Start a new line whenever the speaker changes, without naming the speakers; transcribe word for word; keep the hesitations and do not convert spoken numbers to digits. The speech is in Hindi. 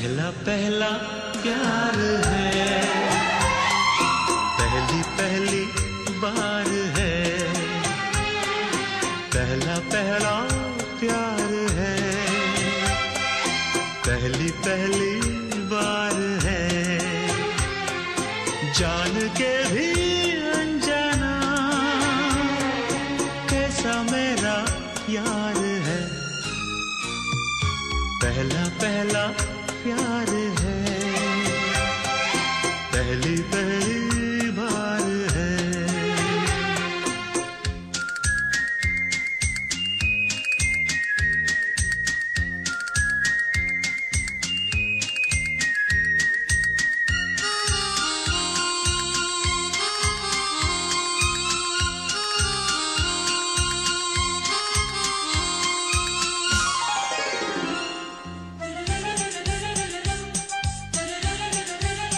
पहला पहला प्यार है, पहली पहली बार है, पहला पहला प्यार है, पहली पहली बार है, जान के भी अनजाना कैसा मेरा यार है, पहला पहला प्यार है।